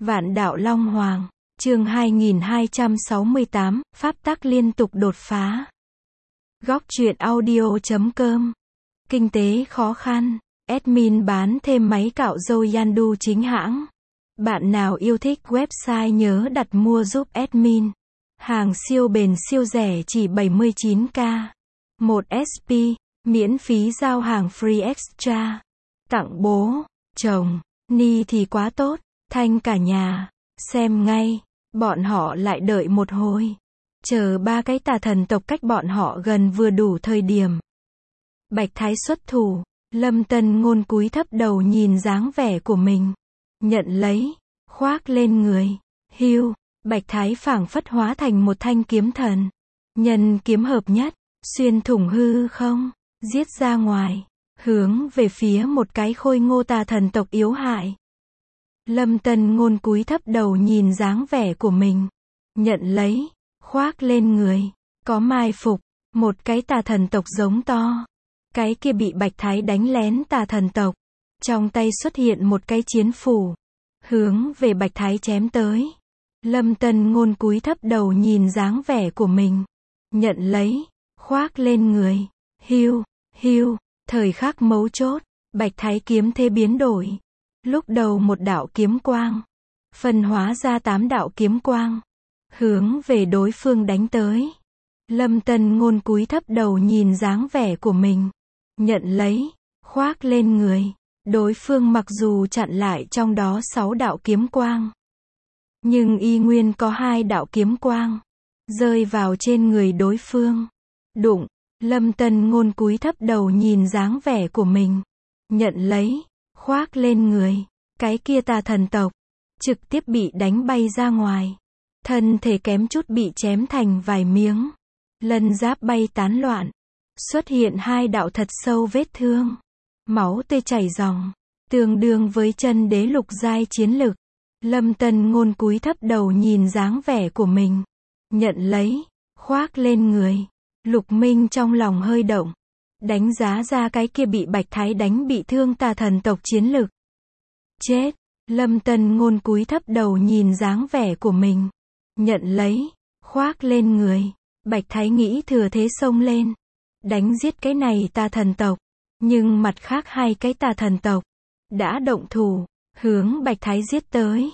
Vạn đạo Long Hoàng, chương 2268, pháp tắc liên tục đột phá. Góc truyện audio.com. Kinh tế khó khăn, admin bán thêm máy cạo râu Yandu chính hãng. Bạn nào yêu thích website nhớ đặt mua giúp admin. Hàng siêu bền siêu rẻ chỉ 79k. 1 SP, miễn phí giao hàng free extra. Tặng bố, chồng, ni thì quá tốt, thanh cả nhà. Xem ngay, bọn họ lại đợi một hồi. Chờ ba cái tà thần tộc cách bọn họ gần vừa đủ thời điểm. Bạch Thái xuất thủ, Lâm Tân Ngôn cúi thấp đầu nhìn dáng vẻ của mình. Nhận lấy, khoác lên người. Hưu, Bạch Thái phảng phất hóa thành một thanh kiếm thần. Nhân kiếm hợp nhất, xuyên thủng hư không, giết ra ngoài, hướng về phía một cái khôi ngô tà thần tộc yếu hại. Lâm Tân Ngôn cúi thấp đầu nhìn dáng vẻ của mình. Nhận lấy, khoác lên người. Có mai phục, một cái tà thần tộc giống to. Cái kia bị Bạch Thái đánh lén tà thần tộc. Trong tay xuất hiện một cái chiến phủ. Hướng về Bạch Thái chém tới. Lâm Tân Ngôn cúi thấp đầu nhìn dáng vẻ của mình. Nhận lấy, khoác lên người. Hưu, hưu, thời khắc mấu chốt, Bạch Thái kiếm thế biến đổi. Lúc đầu một đạo kiếm quang, phân hóa ra 8 đạo kiếm quang, hướng về đối phương đánh tới. Lâm Tân Ngôn cúi thấp đầu nhìn dáng vẻ của mình. Nhận lấy, khoác lên người. Đối phương mặc dù chặn lại trong đó 6 đạo kiếm quang, nhưng y nguyên có 2 đạo kiếm quang rơi vào trên người đối phương. Đụng, Lâm Tân Ngôn cúi thấp đầu nhìn dáng vẻ của mình. Nhận lấy, khoác lên người. Cái kia tà thần tộc trực tiếp bị đánh bay ra ngoài. Thân thể kém chút bị chém thành vài miếng. Lân giáp bay tán loạn. Xuất hiện 2 đạo thật sâu vết thương. Máu tươi chảy ròng. Tương đương với chân đế lục giai chiến lực. Lâm Tân Ngôn cúi thấp đầu nhìn dáng vẻ của mình. Nhận lấy, khoác lên người. Lục Minh trong lòng hơi động. Đánh giá ra cái kia bị Bạch Thái đánh bị thương tà thần tộc chiến lực. Chết, Lâm Tân Ngôn cúi thấp đầu nhìn dáng vẻ của mình. Nhận lấy, khoác lên người. Bạch Thái nghĩ thừa thế xông lên. Đánh giết cái này tà thần tộc. Nhưng mặt khác 2 cái tà thần tộc đã động thủ, hướng Bạch Thái giết tới.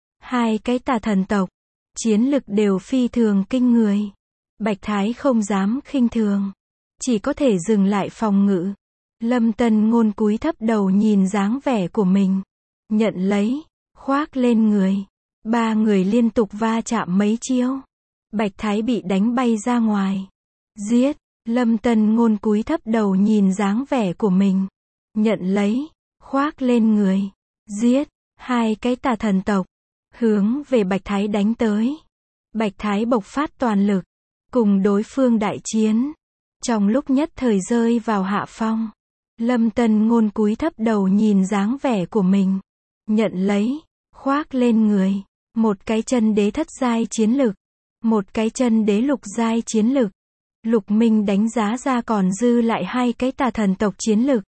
2 cái tà thần tộc, chiến lực đều phi thường kinh người. Bạch Thái không dám khinh thường, chỉ có thể dừng lại phòng ngự. Lâm Tân Ngôn cúi thấp đầu nhìn dáng vẻ của mình. Nhận lấy, khoác lên người. 3 người liên tục va chạm mấy chiêu. Bạch Thái bị đánh bay ra ngoài. Giết, Lâm Tân Ngôn cúi thấp đầu nhìn dáng vẻ của mình. Nhận lấy, khoác lên người. Giết, 2 cái tà thần tộc, hướng về Bạch Thái đánh tới. Bạch Thái bộc phát toàn lực, cùng đối phương đại chiến. Trong lúc nhất thời rơi vào hạ phong. Lâm Tân Ngôn cúi thấp đầu nhìn dáng vẻ của mình. Nhận lấy, khoác lên người. Một cái chân đế thất giai chiến lực. Một cái chân đế lục giai chiến lực. Lục Minh đánh giá ra còn dư lại 2 cái tà thần tộc chiến lực.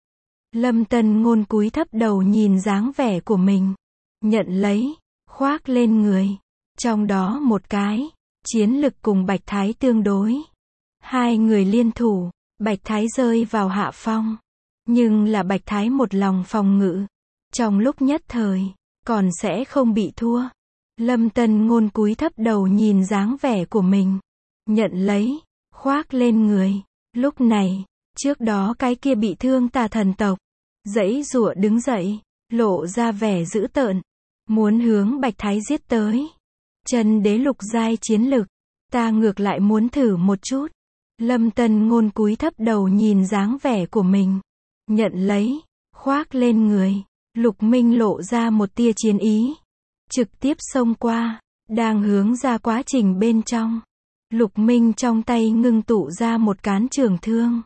Lâm Tân Ngôn cúi thấp đầu nhìn dáng vẻ của mình. Nhận lấy, khoác lên người. Trong đó một cái, chiến lực cùng Bạch Thái tương đối. 2 người liên thủ, Bạch Thái rơi vào hạ phong. Nhưng là Bạch Thái một lòng phòng ngự. Trong lúc nhất thời, còn sẽ không bị thua. Lâm Tân Ngôn cúi thấp đầu nhìn dáng vẻ của mình. Nhận lấy, khoác lên người. Lúc này, trước đó cái kia bị thương tà thần tộc giãy giụa đứng dậy, lộ ra vẻ dữ tợn, muốn hướng Bạch Thái giết tới. Chân đế lục giai chiến lực, ta ngược lại muốn thử một chút. Lâm Tân Ngôn cúi thấp đầu nhìn dáng vẻ của mình. Nhận lấy, khoác lên người. Lục Minh lộ ra một tia chiến ý, trực tiếp xông qua, đang hướng ra quá trình bên trong. Lục Minh trong tay ngưng tụ ra một cán trường thương.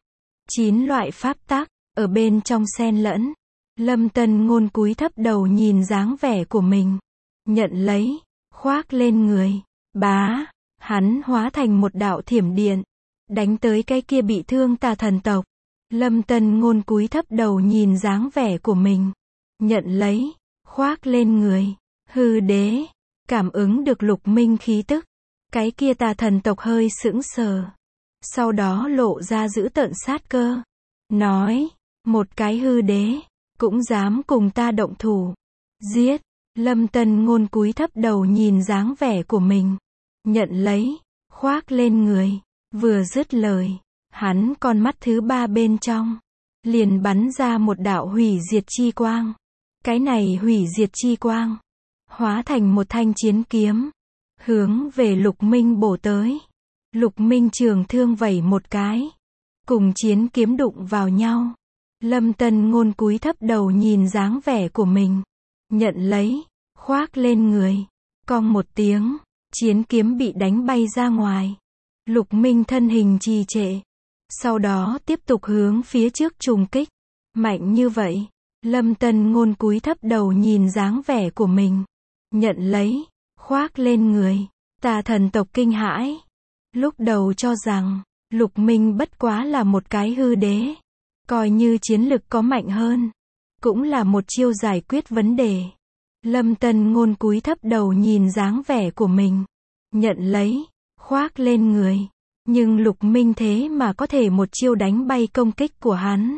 9 loại pháp tắc ở bên trong xen lẫn. Lâm Tân Ngôn cúi thấp đầu nhìn dáng vẻ của mình. Nhận lấy, khoác lên người. Bá, hắn hóa thành một đạo thiểm điện, đánh tới cái kia bị thương tà thần tộc. Lâm Tân Ngôn cúi thấp đầu nhìn dáng vẻ của mình. Nhận lấy, khoác lên người. Hư đế. Cảm ứng được Lục Minh khí tức. Cái kia tà thần tộc hơi sững sờ. Sau đó lộ ra dữ tợn sát cơ. Nói, một cái hư đế, cũng dám cùng ta động thủ. Giết. Lâm Tân Ngôn cúi thấp đầu nhìn dáng vẻ của mình. Nhận lấy, khoác lên người. Vừa dứt lời, hắn con mắt thứ ba bên trong liền bắn ra một đạo hủy diệt chi quang. Cái này hủy diệt chi quang hóa thành một thanh chiến kiếm, hướng về Lục Minh bổ tới. Lục Minh trường thương vẩy một cái, cùng chiến kiếm đụng vào nhau. Lâm Tân Ngôn cúi thấp đầu nhìn dáng vẻ của mình, nhận lấy, khoác lên người. Cong một tiếng, chiến kiếm bị đánh bay ra ngoài. Lục Minh thân hình trì trệ, sau đó tiếp tục hướng phía trước trùng kích. Mạnh như vậy. Lâm Tân Ngôn cúi thấp đầu nhìn dáng vẻ của mình, nhận lấy, khoác lên người. Tà thần tộc kinh hãi. Lúc đầu cho rằng Lục Minh bất quá là một cái hư đế, coi như chiến lực có mạnh hơn, cũng là một chiêu giải quyết vấn đề. Lâm Tân Ngôn cúi thấp đầu nhìn dáng vẻ của mình, nhận lấy, khoác lên người. Nhưng Lục Minh thế mà có thể một chiêu đánh bay công kích của hắn,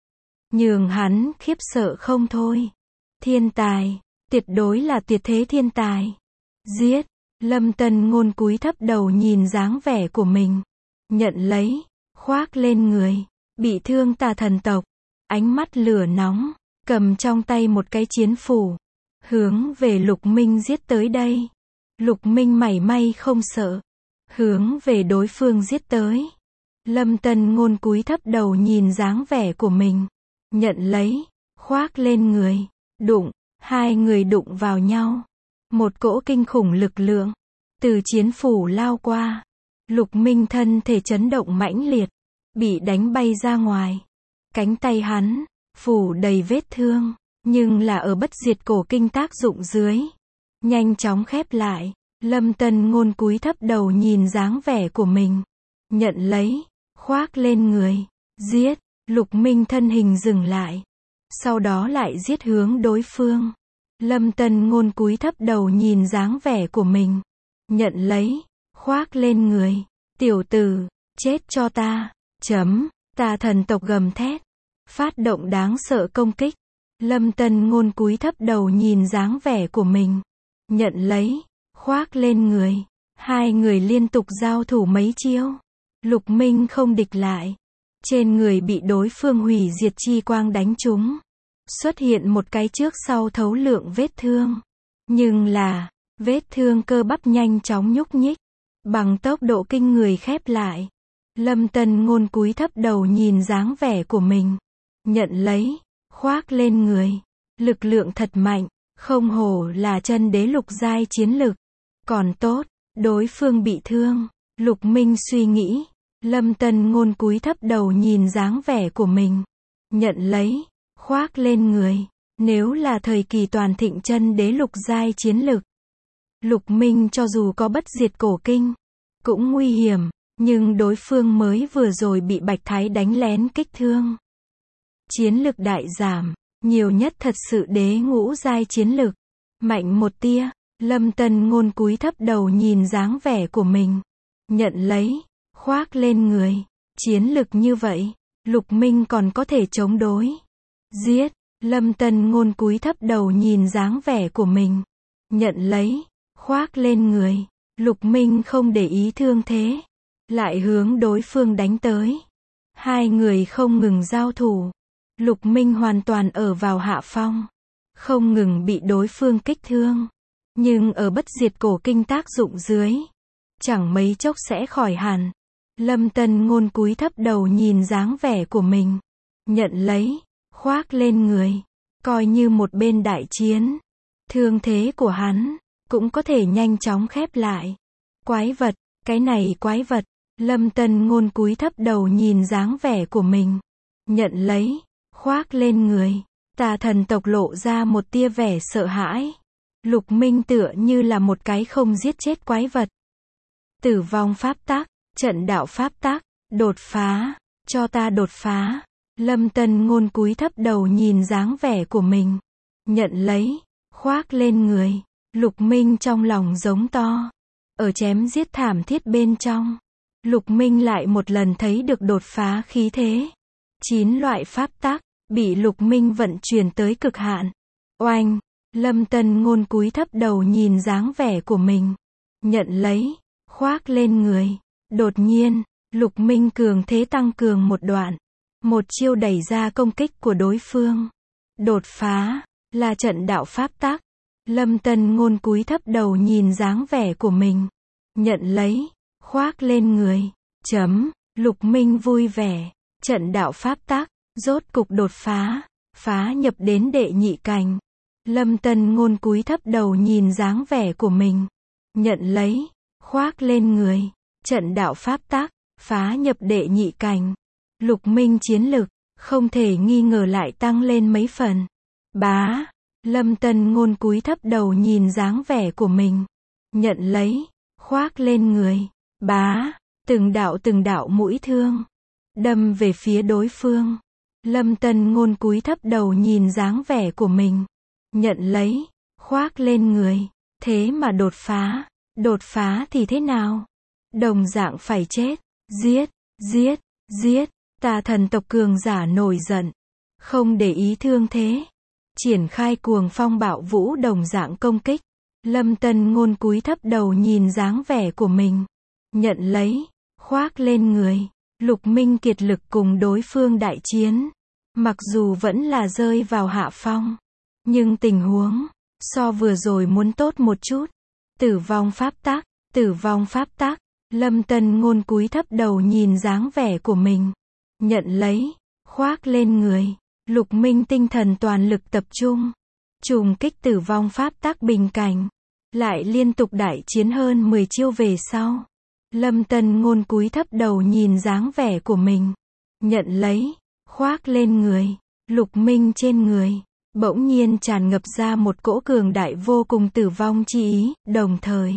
nhường hắn khiếp sợ không thôi. Thiên tài, tuyệt đối là tuyệt thế thiên tài. Giết. Lâm Tân Ngôn cúi thấp đầu nhìn dáng vẻ của mình, nhận lấy, khoác lên người. Bị thương tà thần tộc, ánh mắt lửa nóng, cầm trong tay một cái chiến phủ, hướng về Lục Minh giết tới đây. Lục Minh mảy may không sợ, hướng về đối phương giết tới. Lâm Tân Ngôn cúi thấp đầu nhìn dáng vẻ của mình, nhận lấy, khoác lên người. Đụng. Hai người đụng vào nhau. Một cỗ kinh khủng lực lượng từ chiến phủ lao qua. Lục Minh thân thể chấn động mãnh liệt, bị đánh bay ra ngoài. Cánh tay hắn phủ đầy vết thương, nhưng là ở bất diệt cổ kinh tác dụng dưới, nhanh chóng khép lại. Lâm Tân Ngôn cúi thấp đầu nhìn dáng vẻ của mình, nhận lấy, khoác lên người. Giết. Lục Minh thân hình dừng lại, sau đó lại giết hướng đối phương. Lâm Tân Ngôn cúi thấp đầu nhìn dáng vẻ của mình, nhận lấy, khoác lên người. Tiểu tử, chết cho ta. Tà thần tộc gầm thét, phát động đáng sợ công kích. Lâm Tân Ngôn cúi thấp đầu nhìn dáng vẻ của mình, nhận lấy, khoác lên người. Hai người liên tục giao thủ mấy chiêu. Lục Minh không địch lại. Trên người bị đối phương hủy diệt chi quang đánh trúng, xuất hiện một cái trước sau thấu lượng vết thương. Nhưng là, vết thương cơ bắp nhanh chóng nhúc nhích, bằng tốc độ kinh người khép lại. Lâm Tân Ngôn cúi thấp đầu nhìn dáng vẻ của mình, nhận lấy, khoác lên người. Lực lượng thật mạnh, không hổ là chân đế lục giai chiến lực. Còn tốt, đối phương bị thương. Lục Minh suy nghĩ. Lâm Tân Ngôn cúi thấp đầu nhìn dáng vẻ của mình, nhận lấy, khoác lên người. Nếu là thời kỳ toàn thịnh chân đế lục giai chiến lực, Lục Minh cho dù có bất diệt cổ kinh, cũng nguy hiểm. Nhưng đối phương mới vừa rồi bị Bạch Thái đánh lén kích thương, chiến lực đại giảm, nhiều nhất thật sự đế ngũ giai chiến lực, mạnh một tia. Lâm Tân Ngôn cúi thấp đầu nhìn dáng vẻ của mình, nhận lấy, khoác lên người. Chiến lực như vậy, Lục Minh còn có thể chống đối. Giết. Lâm Tân Ngôn cúi thấp đầu nhìn dáng vẻ của mình, nhận lấy, khoác lên người. Lục Minh không để ý thương thế, lại hướng đối phương đánh tới. Hai người không ngừng giao thủ. Lục Minh hoàn toàn ở vào hạ phong, không ngừng bị đối phương kích thương. Nhưng ở bất diệt cổ kinh tác dụng dưới, chẳng mấy chốc sẽ khỏi hẳn. Lâm Tân Ngôn cúi thấp đầu nhìn dáng vẻ của mình, nhận lấy, khoác lên người. Coi như một bên đại chiến, thương thế của hắn cũng có thể nhanh chóng khép lại. Quái vật, cái này quái vật. Lâm Tân Ngôn cúi thấp đầu nhìn dáng vẻ của mình, nhận lấy, khoác lên người. Tà thần tộc lộ ra một tia vẻ sợ hãi. Lục Minh tựa như là một cái không giết chết quái vật. Tử vong pháp tắc, trận đạo pháp tắc, đột phá, cho ta đột phá. Lâm Tân Ngôn cúi thấp đầu nhìn dáng vẻ của mình, nhận lấy, khoác lên người. Lục Minh trong lòng giống to. Ở chém giết thảm thiết bên trong, Lục Minh lại một lần thấy được đột phá khí thế. 9 loại pháp tắc, bị Lục Minh vận chuyển tới cực hạn. Oanh, Lâm Tân Ngôn cúi thấp đầu nhìn dáng vẻ của mình. Nhận lấy, khoác lên người. Đột nhiên, Lục Minh cường thế tăng cường một đoạn. Một chiêu đẩy ra công kích của đối phương. Đột phá, là trận đạo pháp tắc. Lâm Tân Ngôn cúi thấp đầu nhìn dáng vẻ của mình. Nhận lấy, khoác lên người. Lục Minh vui vẻ. Trận đạo pháp tắc, rốt cục đột phá. Phá nhập đến đệ nhị cảnh. Lâm Tân Ngôn cúi thấp đầu nhìn dáng vẻ của mình. Nhận lấy, khoác lên người. Trận đạo pháp tắc, phá nhập đệ nhị cảnh. Lục Minh chiến lực, không thể nghi ngờ lại tăng lên mấy phần. Bá, Lâm Tân Ngôn cúi thấp đầu nhìn dáng vẻ của mình. Nhận lấy, khoác lên người. Bá, từng đạo mũi thương. Đâm về phía đối phương. Lâm Tân Ngôn cúi thấp đầu nhìn dáng vẻ của mình. Nhận lấy, khoác lên người. Thế mà đột phá thì thế nào? Đồng dạng phải chết. Giết. Tà thần tộc cường giả nổi giận. Không để ý thương thế. Triển khai cuồng phong bạo vũ đồng dạng công kích. Lâm Tân Ngôn cúi thấp đầu nhìn dáng vẻ của mình. Nhận lấy, khoác lên người. Lục Minh kiệt lực cùng đối phương đại chiến. Mặc dù vẫn là rơi vào hạ phong. Nhưng tình huống, so vừa rồi muốn tốt một chút. Tử vong pháp tắc. Lâm Tân Ngôn cúi thấp đầu nhìn dáng vẻ của mình. Nhận lấy, khoác lên người. Lục Minh tinh thần toàn lực tập trung. Trùng kích tử vong pháp tắc bình cảnh. Lại liên tục đại chiến hơn 10 chiêu về sau. Lâm Tân Ngôn cúi thấp đầu nhìn dáng vẻ của mình. Nhận lấy, khoác lên người. Lục Minh trên người, bỗng nhiên tràn ngập ra một cỗ cường đại vô cùng tử vong chi ý, đồng thời.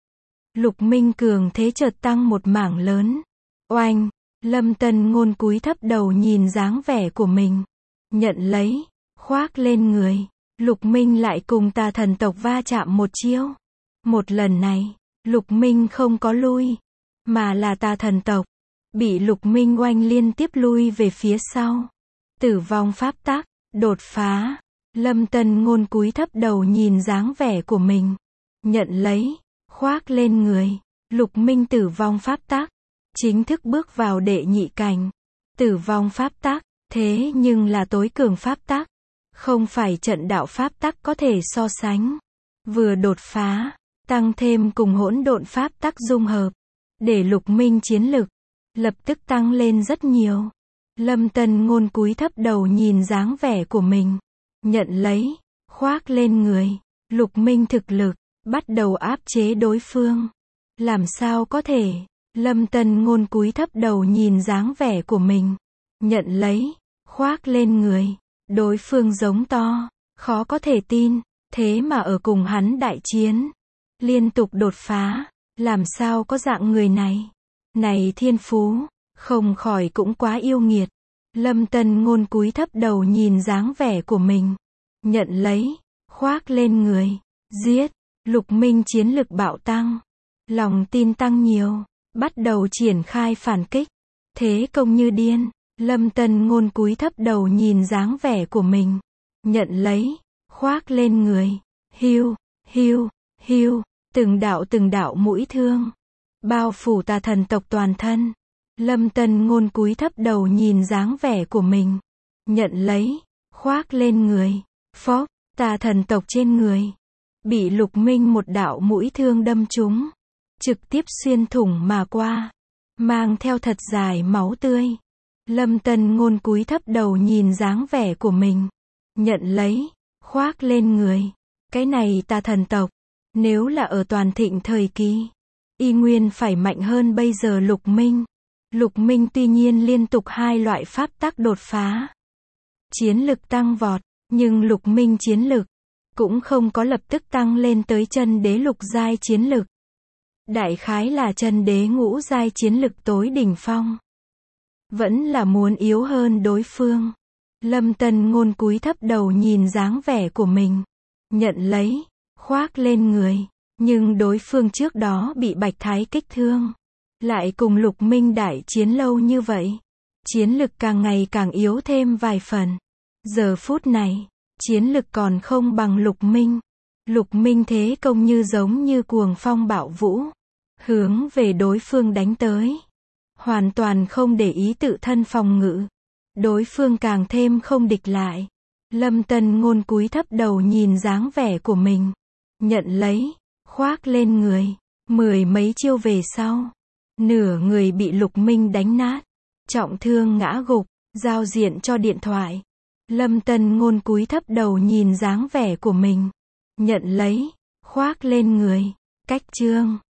Lục Minh cường thế chợt tăng một mảng lớn. Oanh, Lâm Tân Ngôn cúi thấp đầu nhìn dáng vẻ của mình. Nhận lấy, khoác lên người. Lục Minh lại cùng tà thần tộc va chạm một chiêu. Một lần này, Lục Minh không có lui, mà là tà thần tộc. Bị Lục Minh oanh liên tiếp lui về phía sau. Tử vong pháp tắc, đột phá. Lâm Tân Ngôn cúi thấp đầu nhìn dáng vẻ của mình. Nhận lấy, khoác lên người. Lục Minh tử vong pháp tắc. Chính thức bước vào đệ nhị cảnh. Tử vong pháp tắc, thế nhưng là tối cường pháp tắc. Không phải trận đạo pháp tắc có thể so sánh. Vừa đột phá, tăng thêm cùng hỗn độn pháp tắc dung hợp. Để Lục Minh chiến lực, lập tức tăng lên rất nhiều. Lâm Tân Ngôn cúi thấp đầu nhìn dáng vẻ của mình. Nhận lấy, khoác lên người. Lục Minh thực lực, bắt đầu áp chế đối phương. Làm sao có thể? Lâm Tân Ngôn cúi thấp đầu nhìn dáng vẻ của mình. Nhận lấy, khoác lên người. Đối phương giống to, khó có thể tin, thế mà ở cùng hắn đại chiến. Liên tục đột phá, làm sao có dạng người này? Này thiên phú, không khỏi cũng quá yêu nghiệt. Lâm Tân Ngôn cúi thấp đầu nhìn dáng vẻ của mình. Nhận lấy, khoác lên người. Giết, Lục Minh chiến lực bạo tăng. Lòng tin tăng nhiều, bắt đầu triển khai phản kích. Thế công như điên. Lâm Tân Ngôn cúi thấp đầu nhìn dáng vẻ của mình. Nhận lấy, khoác lên người. Hiu, từng đạo mũi thương. Bao phủ tà thần tộc toàn thân. Lâm Tân Ngôn cúi thấp đầu nhìn dáng vẻ của mình. Nhận lấy, khoác lên người. Phốc, tà thần tộc trên người. Bị Lục Minh một đạo mũi thương đâm trúng. Trực tiếp xuyên thủng mà qua. Mang theo thật dài máu tươi. Lâm Tân Ngôn cúi thấp đầu nhìn dáng vẻ của mình. Nhận lấy, khoác lên người. Cái này tà thần tộc. Nếu là ở toàn thịnh thời kỳ, y nguyên phải mạnh hơn bây giờ Lục Minh. Lục Minh tuy nhiên liên tục 2 loại pháp tắc đột phá. Chiến lực tăng vọt, nhưng Lục Minh chiến lực cũng không có lập tức tăng lên tới chân đế lục giai chiến lực. Đại khái là chân đế ngũ giai chiến lực tối đỉnh phong. Vẫn là muốn yếu hơn đối phương. Lâm Tân Ngôn cúi thấp đầu nhìn dáng vẻ của mình. Nhận lấy, khoác lên người. Nhưng đối phương trước đó bị Bạch Thái kích thương. Lại cùng Lục Minh đại chiến lâu như vậy. Chiến lực càng ngày càng yếu thêm vài phần. Giờ phút này, chiến lực còn không bằng Lục Minh. Lục Minh thế công như giống như cuồng phong bạo vũ. Hướng về đối phương đánh tới. Hoàn toàn không để ý tự thân phòng ngự. Đối phương càng thêm không địch lại. Lâm Tân Ngôn cúi thấp đầu nhìn dáng vẻ của mình. Nhận lấy, khoác lên người. Mười mấy chiêu về sau. Nửa người bị Lục Minh đánh nát. Trọng thương ngã gục, giao diện cho điện thoại. Lâm Tân Ngôn cúi thấp đầu nhìn dáng vẻ của mình. Nhận lấy, khoác lên người. Cách chương